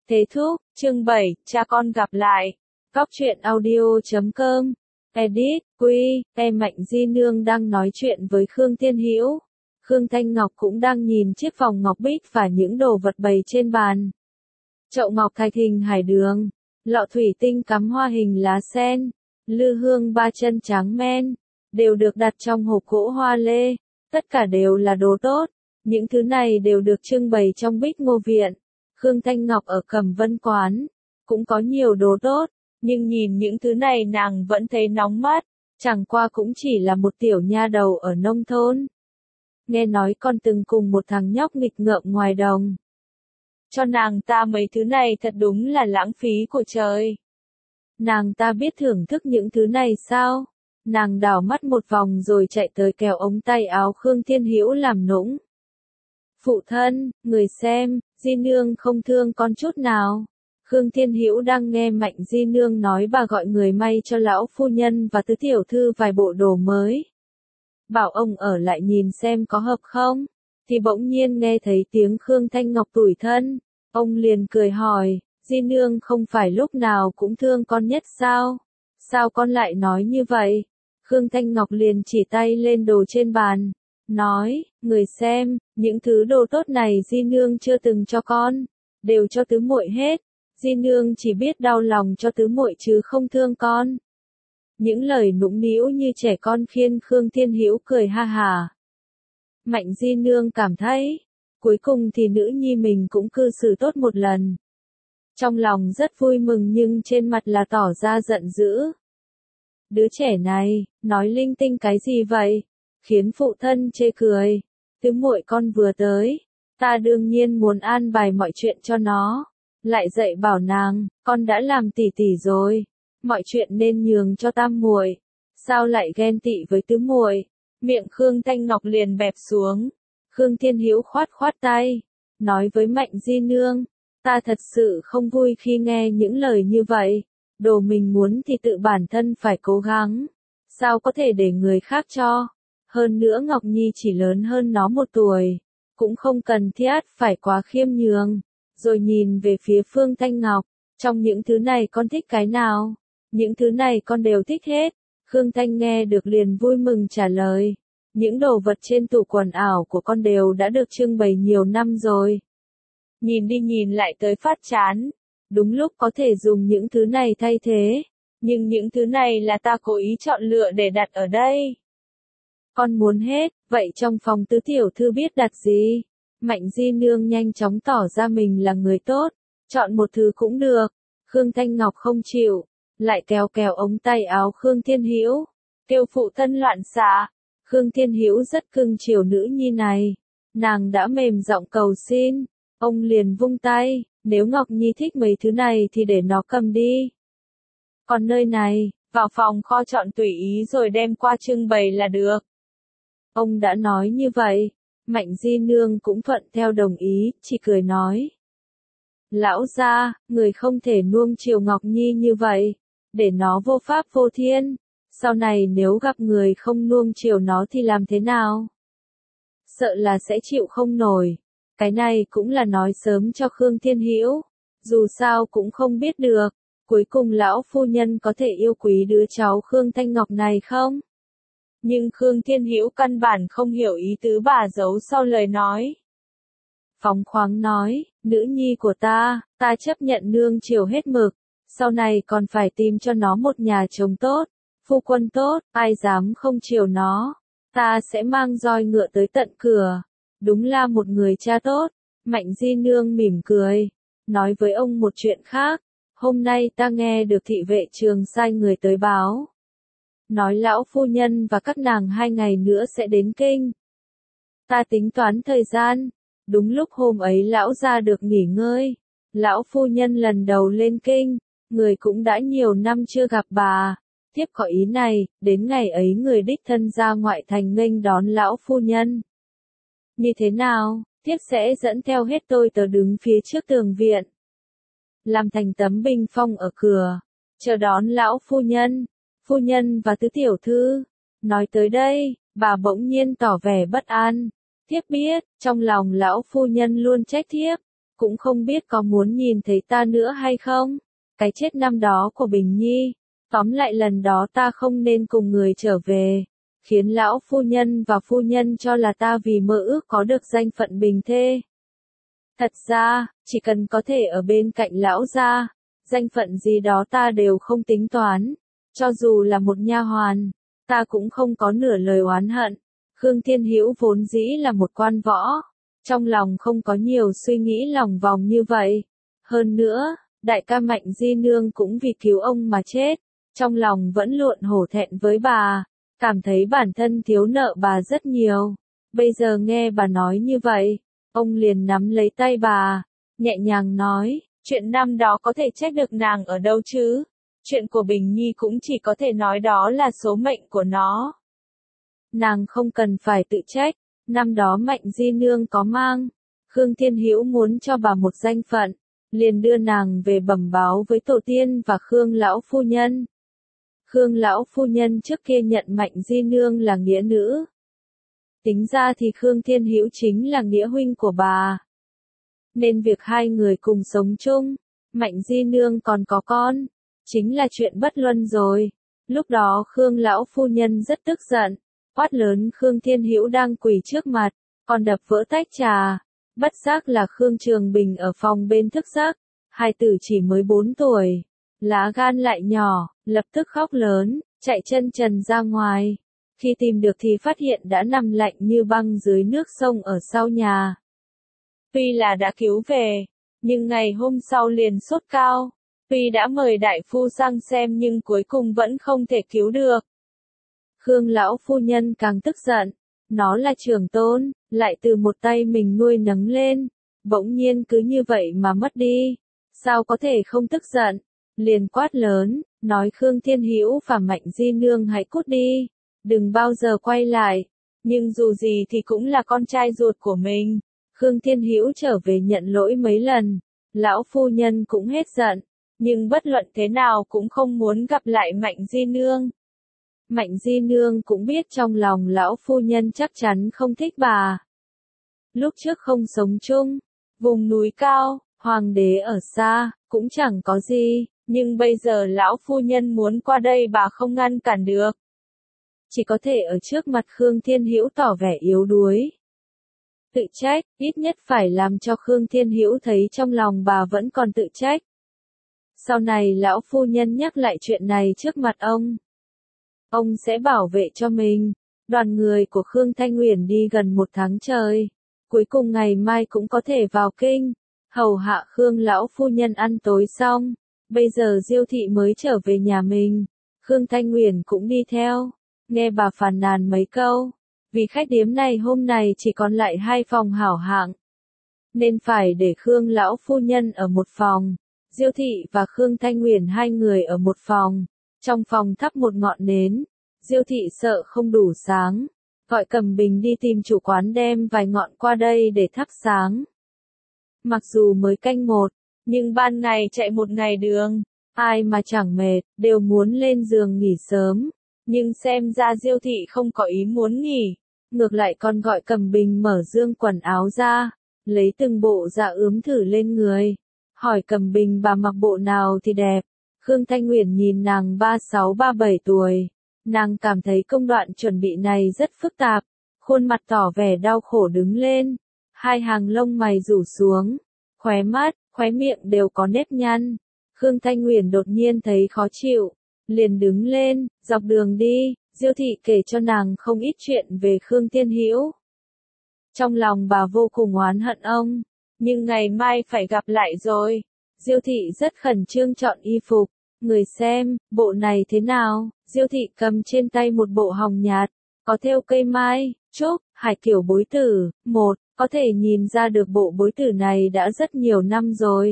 Thế thúc, chương 7, cha con gặp lại. Góc truyện audio.com. Edit, Quy, Mạnh Di Nương đang nói chuyện với Khương Thiên Hữu. Khương Thanh Ngọc cũng đang nhìn chiếc vòng ngọc bích và những đồ vật bày trên bàn. Chậu ngọc thạch hình hải đường, lọ thủy tinh cắm hoa hình lá sen, lư hương ba chân trắng men, đều được đặt trong hộp gỗ hoa lê. Tất cả đều là đồ tốt. Những thứ này đều được trưng bày trong Bích Ngô Viện. Khương Thanh Ngọc ở Cẩm Vân Quán cũng có nhiều đồ tốt, nhưng nhìn những thứ này nàng vẫn thấy nóng mắt, chẳng qua cũng chỉ là một tiểu nha đầu ở nông thôn. Nghe nói con từng cùng một thằng nhóc nghịch ngợm ngoài đồng. Cho nàng ta mấy thứ này thật đúng là lãng phí của trời. Nàng ta biết thưởng thức những thứ này sao? Nàng đảo mắt một vòng rồi chạy tới kéo ống tay áo Khương Thiên Hữu làm nũng. Phụ thân, người xem, Di Nương không thương con chút nào. Khương Thiên Hữu đang nghe Mạnh Di Nương nói bà gọi người may cho lão phu nhân và tứ tiểu thư vài bộ đồ mới. Bảo ông ở lại nhìn xem có hợp không, thì bỗng nhiên nghe thấy tiếng Khương Thanh Ngọc tủi thân. Ông liền cười hỏi, Di Nương không phải lúc nào cũng thương con nhất sao? Sao con lại nói như vậy? Khương Thanh Ngọc liền chỉ tay lên đồ trên bàn, nói, người xem, những thứ đồ tốt này Di Nương chưa từng cho con, đều cho tứ muội hết. Di Nương chỉ biết đau lòng cho tứ muội chứ không thương con. Những lời nũng nĩu như trẻ con khiến Khương Thiên Hữu cười ha hà. Mạnh Di Nương cảm thấy, cuối cùng thì nữ nhi mình cũng cư xử tốt một lần. Trong lòng rất vui mừng nhưng trên mặt là tỏ ra giận dữ. Đứa trẻ này, nói linh tinh cái gì vậy? Khiến phụ thân chê cười. Tứ muội con vừa tới, ta đương nhiên muốn an bài mọi chuyện cho nó. Lại dạy bảo nàng, con đã làm tỷ tỷ rồi, mọi chuyện nên nhường cho tam muội. Sao lại ghen tị với tứ muội? Miệng Khương Thanh Ngọc liền bẹp xuống. Khương Thiên Hữu khoát khoát tay, nói với Mạnh Di Nương, ta thật sự không vui khi nghe những lời như vậy. Đồ mình muốn thì tự bản thân phải cố gắng, sao có thể để người khác cho. Hơn nữa Ngọc Nhi chỉ lớn hơn nó 1 tuổi, cũng không cần thiết phải quá khiêm nhường. Rồi nhìn về phía Phương Thanh Ngọc, trong những thứ này con thích cái nào? Những thứ này con đều thích hết. Khương Thanh nghe được liền vui mừng trả lời, những đồ vật trên tủ quần áo của con đều đã được trưng bày nhiều năm rồi. Nhìn đi nhìn lại tới phát chán, đúng lúc có thể dùng những thứ này thay thế, nhưng những thứ này là ta cố ý chọn lựa để đặt ở đây. Con muốn hết, vậy trong phòng tứ tiểu thư biết đặt gì? Mạnh Di Nương nhanh chóng tỏ ra mình là người tốt, chọn một thứ cũng được. Khương Thanh Ngọc không chịu, lại kéo kéo ống tay áo Khương Thiên Hữu, kêu phụ thân loạn xạ. Khương Thiên Hữu rất cưng chiều nữ nhi này, nàng đã mềm giọng cầu xin, ông liền vung tay, nếu Ngọc Nhi thích mấy thứ này thì để nó cầm đi. Còn nơi này, vào phòng kho chọn tùy ý rồi đem qua trưng bày là được. Ông đã nói như vậy. Mạnh Di Nương cũng thuận theo đồng ý, chỉ cười nói. Lão gia, người không thể nuông chiều Ngọc Nhi như vậy, để nó vô pháp vô thiên. Sau này nếu gặp người không nuông chiều nó thì làm thế nào? Sợ là sẽ chịu không nổi. Cái này cũng là nói sớm cho Khương Thiên Hữu, dù sao cũng không biết được, cuối cùng lão phu nhân có thể yêu quý đứa cháu Khương Thanh Ngọc này không? Nhưng Khương Thiên Hữu căn bản không hiểu ý tứ bà giấu sau lời nói. Phóng khoáng nói, nữ nhi của ta chấp nhận nương chiều hết mực, sau này còn phải tìm cho nó một nhà chồng tốt, phu quân tốt, ai dám không chiều nó, ta sẽ mang roi ngựa tới tận cửa. Đúng là một người cha tốt. Mạnh Di Nương mỉm cười, nói với ông một chuyện khác, hôm nay ta nghe được thị vệ trường sai người tới báo. Nói lão phu nhân và các nàng 2 ngày nữa sẽ đến kinh. Ta tính toán thời gian, đúng lúc hôm ấy lão gia được nghỉ ngơi. Lão phu nhân lần đầu lên kinh, người cũng đã nhiều năm chưa gặp bà. Tiếp có ý này, đến ngày ấy người đích thân ra ngoại thành nghênh đón lão phu nhân. Như thế nào, tiếp sẽ dẫn theo hết tôi tớ đứng phía trước tường viện. Làm thành tấm bình phong ở cửa, chờ đón lão phu nhân và tứ tiểu thư. Nói tới đây, bà bỗng nhiên tỏ vẻ bất an. Thiếp biết, trong lòng lão phu nhân luôn trách thiếp, cũng không biết có muốn nhìn thấy ta nữa hay không. Cái chết năm đó của Bình Nhi, tóm lại lần đó ta không nên cùng người trở về, khiến lão phu nhân và phu nhân cho là ta vì mơ ước có được danh phận bình thê. Thật ra, chỉ cần có thể ở bên cạnh lão gia, danh phận gì đó ta đều không tính toán, cho dù là một nha hoàn, ta cũng không có nửa lời oán hận. Khương Thiên Hữu vốn dĩ là một quan võ, trong lòng không có nhiều suy nghĩ lòng vòng như vậy. Hơn nữa, đại ca Mạnh Di Nương cũng vì cứu ông mà chết, trong lòng vẫn luộn hổ thẹn với bà, cảm thấy bản thân thiếu nợ bà rất nhiều. Bây giờ nghe bà nói như vậy, ông liền nắm lấy tay bà, nhẹ nhàng nói, chuyện năm đó có thể trách được nàng ở đâu chứ? Chuyện của Bình Nhi cũng chỉ có thể nói đó là số mệnh của nó. Nàng không cần phải tự trách, năm đó Mạnh Di Nương có mang, Khương Thiên Hữu muốn cho bà một danh phận, liền đưa nàng về bẩm báo với tổ tiên và Khương lão phu nhân. Khương lão phu nhân trước kia nhận Mạnh Di Nương là nghĩa nữ. Tính ra thì Khương Thiên Hữu chính là nghĩa huynh của bà. Nên việc hai người cùng sống chung, Mạnh Di Nương còn có con, chính là chuyện bất luân rồi. Lúc đó Khương lão phu nhân rất tức giận, quát lớn Khương Thiên Hữu đang quỳ trước mặt, còn đập vỡ tách trà. Bất giác là Khương Trường Bình ở phòng bên thức giấc, hai tử chỉ mới 4 tuổi, lá gan lại nhỏ, lập tức khóc lớn, chạy chân trần ra ngoài. Khi tìm được thì phát hiện đã nằm lạnh như băng dưới nước sông ở sau nhà. Tuy là đã cứu về, nhưng ngày hôm sau liền sốt cao. Tuy đã mời đại phu sang xem nhưng cuối cùng vẫn không thể cứu được. Khương lão phu nhân càng tức giận, nó là trưởng tôn, lại từ một tay mình nuôi nấng lên, bỗng nhiên cứ như vậy mà mất đi, sao có thể không tức giận, liền quát lớn, nói Khương Thiên Hữu và Mạnh Di Nương hãy cút đi, đừng bao giờ quay lại, nhưng dù gì thì cũng là con trai ruột của mình. Khương Thiên Hữu trở về nhận lỗi mấy lần, lão phu nhân cũng hết giận, nhưng bất luận thế nào cũng không muốn gặp lại Mạnh Di Nương. Mạnh Di Nương cũng biết trong lòng lão phu nhân chắc chắn không thích bà. Lúc trước không sống chung, vùng núi cao, hoàng đế ở xa, cũng chẳng có gì, nhưng bây giờ lão phu nhân muốn qua đây bà không ngăn cản được. Chỉ có thể ở trước mặt Khương Thiên Hữu tỏ vẻ yếu đuối. Tự trách, ít nhất phải làm cho Khương Thiên Hữu thấy trong lòng bà vẫn còn tự trách. Sau này lão phu nhân nhắc lại chuyện này trước mặt ông sẽ bảo vệ cho mình. Đoàn người của Khương Thanh Uyển đi gần 1 tháng trời, cuối cùng ngày mai cũng có thể vào kinh, hầu hạ Khương lão phu nhân ăn tối xong, bây giờ Diêu thị mới trở về nhà mình, Khương Thanh Uyển cũng đi theo, nghe bà phàn nàn mấy câu, vì khách điếm này hôm nay chỉ còn lại 2 phòng hảo hạng, nên phải để Khương lão phu nhân ở một phòng, Diêu thị và Khương Thanh Uyển hai người ở một phòng. Trong phòng thắp một ngọn nến, Diêu thị sợ không đủ sáng, gọi Cẩm Bình đi tìm chủ quán đem vài ngọn qua đây để thắp sáng. Mặc dù mới canh 1, nhưng ban ngày chạy 1 ngày đường, ai mà chẳng mệt, đều muốn lên giường nghỉ sớm, nhưng xem ra Diêu thị không có ý muốn nghỉ, ngược lại còn gọi Cẩm Bình mở dương quần áo ra, lấy từng bộ dạ ướm thử lên người, hỏi Cẩm Bình bà mặc bộ nào thì đẹp. Khương Thanh Uyển nhìn nàng 36-37 tuổi, nàng cảm thấy công đoạn chuẩn bị này rất phức tạp, khuôn mặt tỏ vẻ đau khổ đứng lên, 2 hàng lông mày rủ xuống, khóe mắt, khóe miệng đều có nếp nhăn. Khương Thanh Uyển đột nhiên thấy khó chịu, liền đứng lên, dọc đường đi, Diêu thị kể cho nàng không ít chuyện về Khương Thiên Hữu. Trong lòng bà vô cùng oán hận ông, nhưng ngày mai phải gặp lại rồi. Diêu thị rất khẩn trương chọn y phục. Người xem, bộ này thế nào? Diêu thị cầm trên tay một bộ hồng nhạt, có thêu cây mai, trúc, hải kiểu bối tử. Có thể nhìn ra được bộ bối tử này đã rất nhiều năm rồi.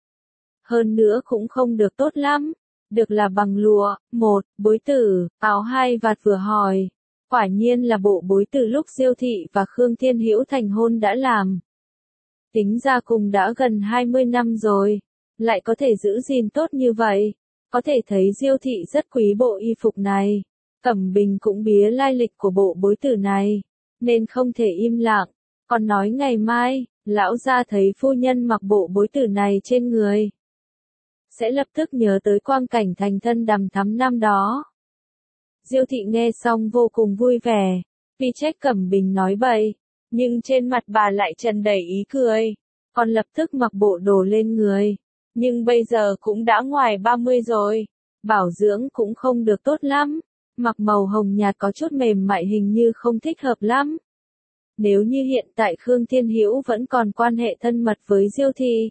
Hơn nữa cũng không được tốt lắm, được là bằng lụa. Bối tử, áo 2 vạt vừa hỏi. Quả nhiên là bộ bối tử lúc Diêu thị và Khương Thiên Hữu thành hôn đã làm. Tính ra cùng đã gần 20 năm rồi, lại có thể giữ gìn tốt như vậy. Có thể thấy Diêu thị rất quý bộ y phục này. Cẩm Bình cũng bía lai lịch của bộ bối tử này, nên không thể im lặng, còn nói ngày mai, Lão gia thấy phu nhân mặc bộ bối tử này trên người, sẽ lập tức nhớ tới quang cảnh thành thân đằm thắm năm đó. Diêu thị nghe xong vô cùng vui vẻ, vì trách Cẩm Bình nói bậy, nhưng trên mặt bà lại tràn đầy ý cười, còn lập tức mặc bộ đồ lên người. Nhưng bây giờ cũng đã ngoài 30 rồi, bảo dưỡng cũng không được tốt lắm, mặc màu hồng nhạt có chút mềm mại hình như không thích hợp lắm. Nếu như hiện tại Khương Thiên Hữu vẫn còn quan hệ thân mật với Diêu thị,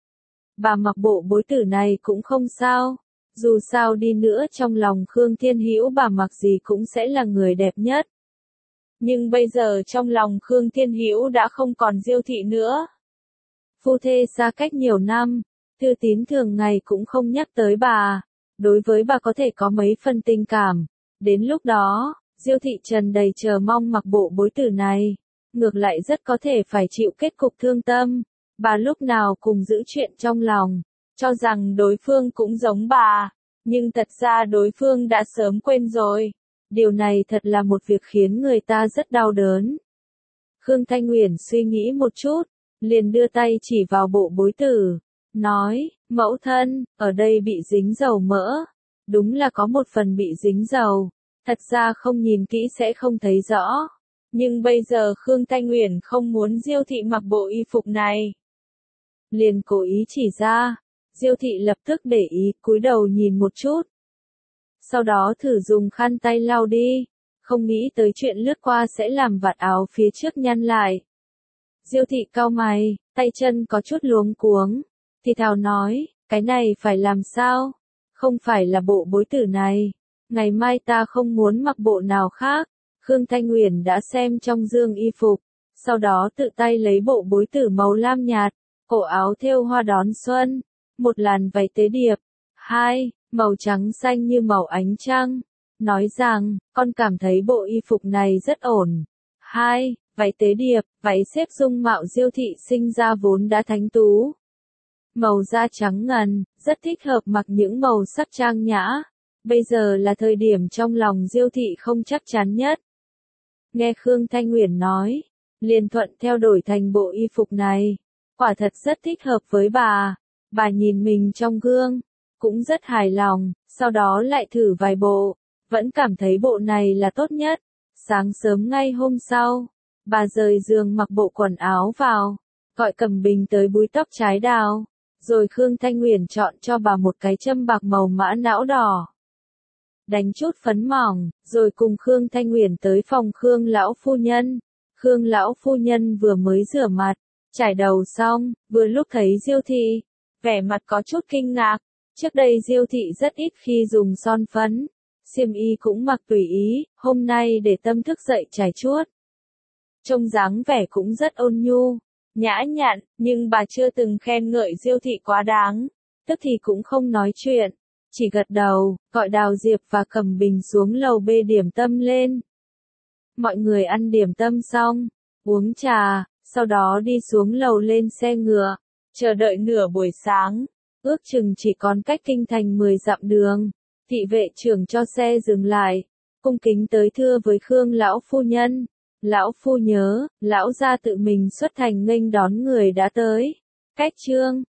bà mặc bộ bối tử này cũng không sao. Dù sao đi nữa trong lòng Khương Thiên Hữu bà mặc gì cũng sẽ là người đẹp nhất. Nhưng bây giờ trong lòng Khương Thiên Hữu đã không còn Diêu thị nữa. Phu thê xa cách nhiều năm, Thư Tín thường ngày cũng không nhắc tới bà. Đối với bà có thể có mấy phần tình cảm. Đến lúc đó, Diêu thị tràn đầy chờ mong mặc bộ bối tử này. Ngược lại rất có thể phải chịu kết cục thương tâm. Bà lúc nào cùng giữ chuyện trong lòng, cho rằng đối phương cũng giống bà. Nhưng thật ra đối phương đã sớm quên rồi. Điều này thật là một việc khiến người ta rất đau đớn. Khương Thanh Uyển suy nghĩ một chút, liền đưa tay chỉ vào bộ bối tử, nói, mẫu thân, ở đây bị dính dầu mỡ. Đúng là có một phần bị dính dầu, thật ra không nhìn kỹ sẽ không thấy rõ. Nhưng bây giờ Khương Thanh Uyển không muốn Diêu thị mặc bộ y phục này. Liền cố ý chỉ ra, Diêu thị lập tức để ý, cúi đầu nhìn một chút. Sau đó thử dùng khăn tay lau đi, không nghĩ tới chuyện lướt qua sẽ làm vạt áo phía trước nhăn lại. Diêu thị cau mày, tay chân có chút luống cuống, thì thào nói, cái này phải làm sao? Không phải là bộ bối tử này, ngày mai ta không muốn mặc bộ nào khác. Khương Thanh Uyển đã xem trong dương y phục, sau đó tự tay lấy bộ bối tử màu lam nhạt, cổ áo thêu hoa đón xuân, một làn váy tế điệp, màu trắng xanh như màu ánh trăng, nói rằng, con cảm thấy bộ y phục này rất ổn. Váy tế điệp, váy xếp dung mạo Diêu thị sinh ra vốn đã thánh tú. Màu da trắng ngần, rất thích hợp mặc những màu sắc trang nhã. Bây giờ là thời điểm trong lòng Diêu thị không chắc chắn nhất. Nghe Khương Thanh Uyển nói, liền thuận theo đổi thành bộ y phục này. Quả thật rất thích hợp với bà. Bà nhìn mình trong gương, cũng rất hài lòng, sau đó lại thử vài bộ, vẫn cảm thấy bộ này là tốt nhất. Sáng sớm ngay hôm sau, bà rời giường mặc bộ quần áo vào, gọi Cẩm Bình tới búi tóc trái đào, rồi Khương Thanh Uyển chọn cho bà một cái châm bạc màu mã não đỏ. Đánh chút phấn mỏng, rồi cùng Khương Thanh Uyển tới phòng Khương lão phu nhân. Khương lão phu nhân vừa mới rửa mặt, chải đầu xong, vừa lúc thấy Diêu thị, vẻ mặt có chút kinh ngạc. Trước đây Diêu thị rất ít khi dùng son phấn, xiêm y cũng mặc tùy ý, hôm nay để tâm thức dậy chải chuốt. Trông dáng vẻ cũng rất ôn nhu, nhã nhặn, nhưng bà chưa từng khen ngợi Diêu thị quá đáng, tức thì cũng không nói chuyện, chỉ gật đầu, gọi Đào Diệp và Cẩm Bình xuống lầu bê điểm tâm lên. Mọi người ăn điểm tâm xong, uống trà, sau đó đi xuống lầu lên xe ngựa, chờ đợi nửa buổi sáng. Ước chừng chỉ còn cách kinh thành 10 dặm đường, thị vệ trưởng cho xe dừng lại, cung kính tới thưa với Khương lão phu nhân. Lão phu nhớ, lão gia tự mình xuất thành nghênh đón người đã tới. Cách chương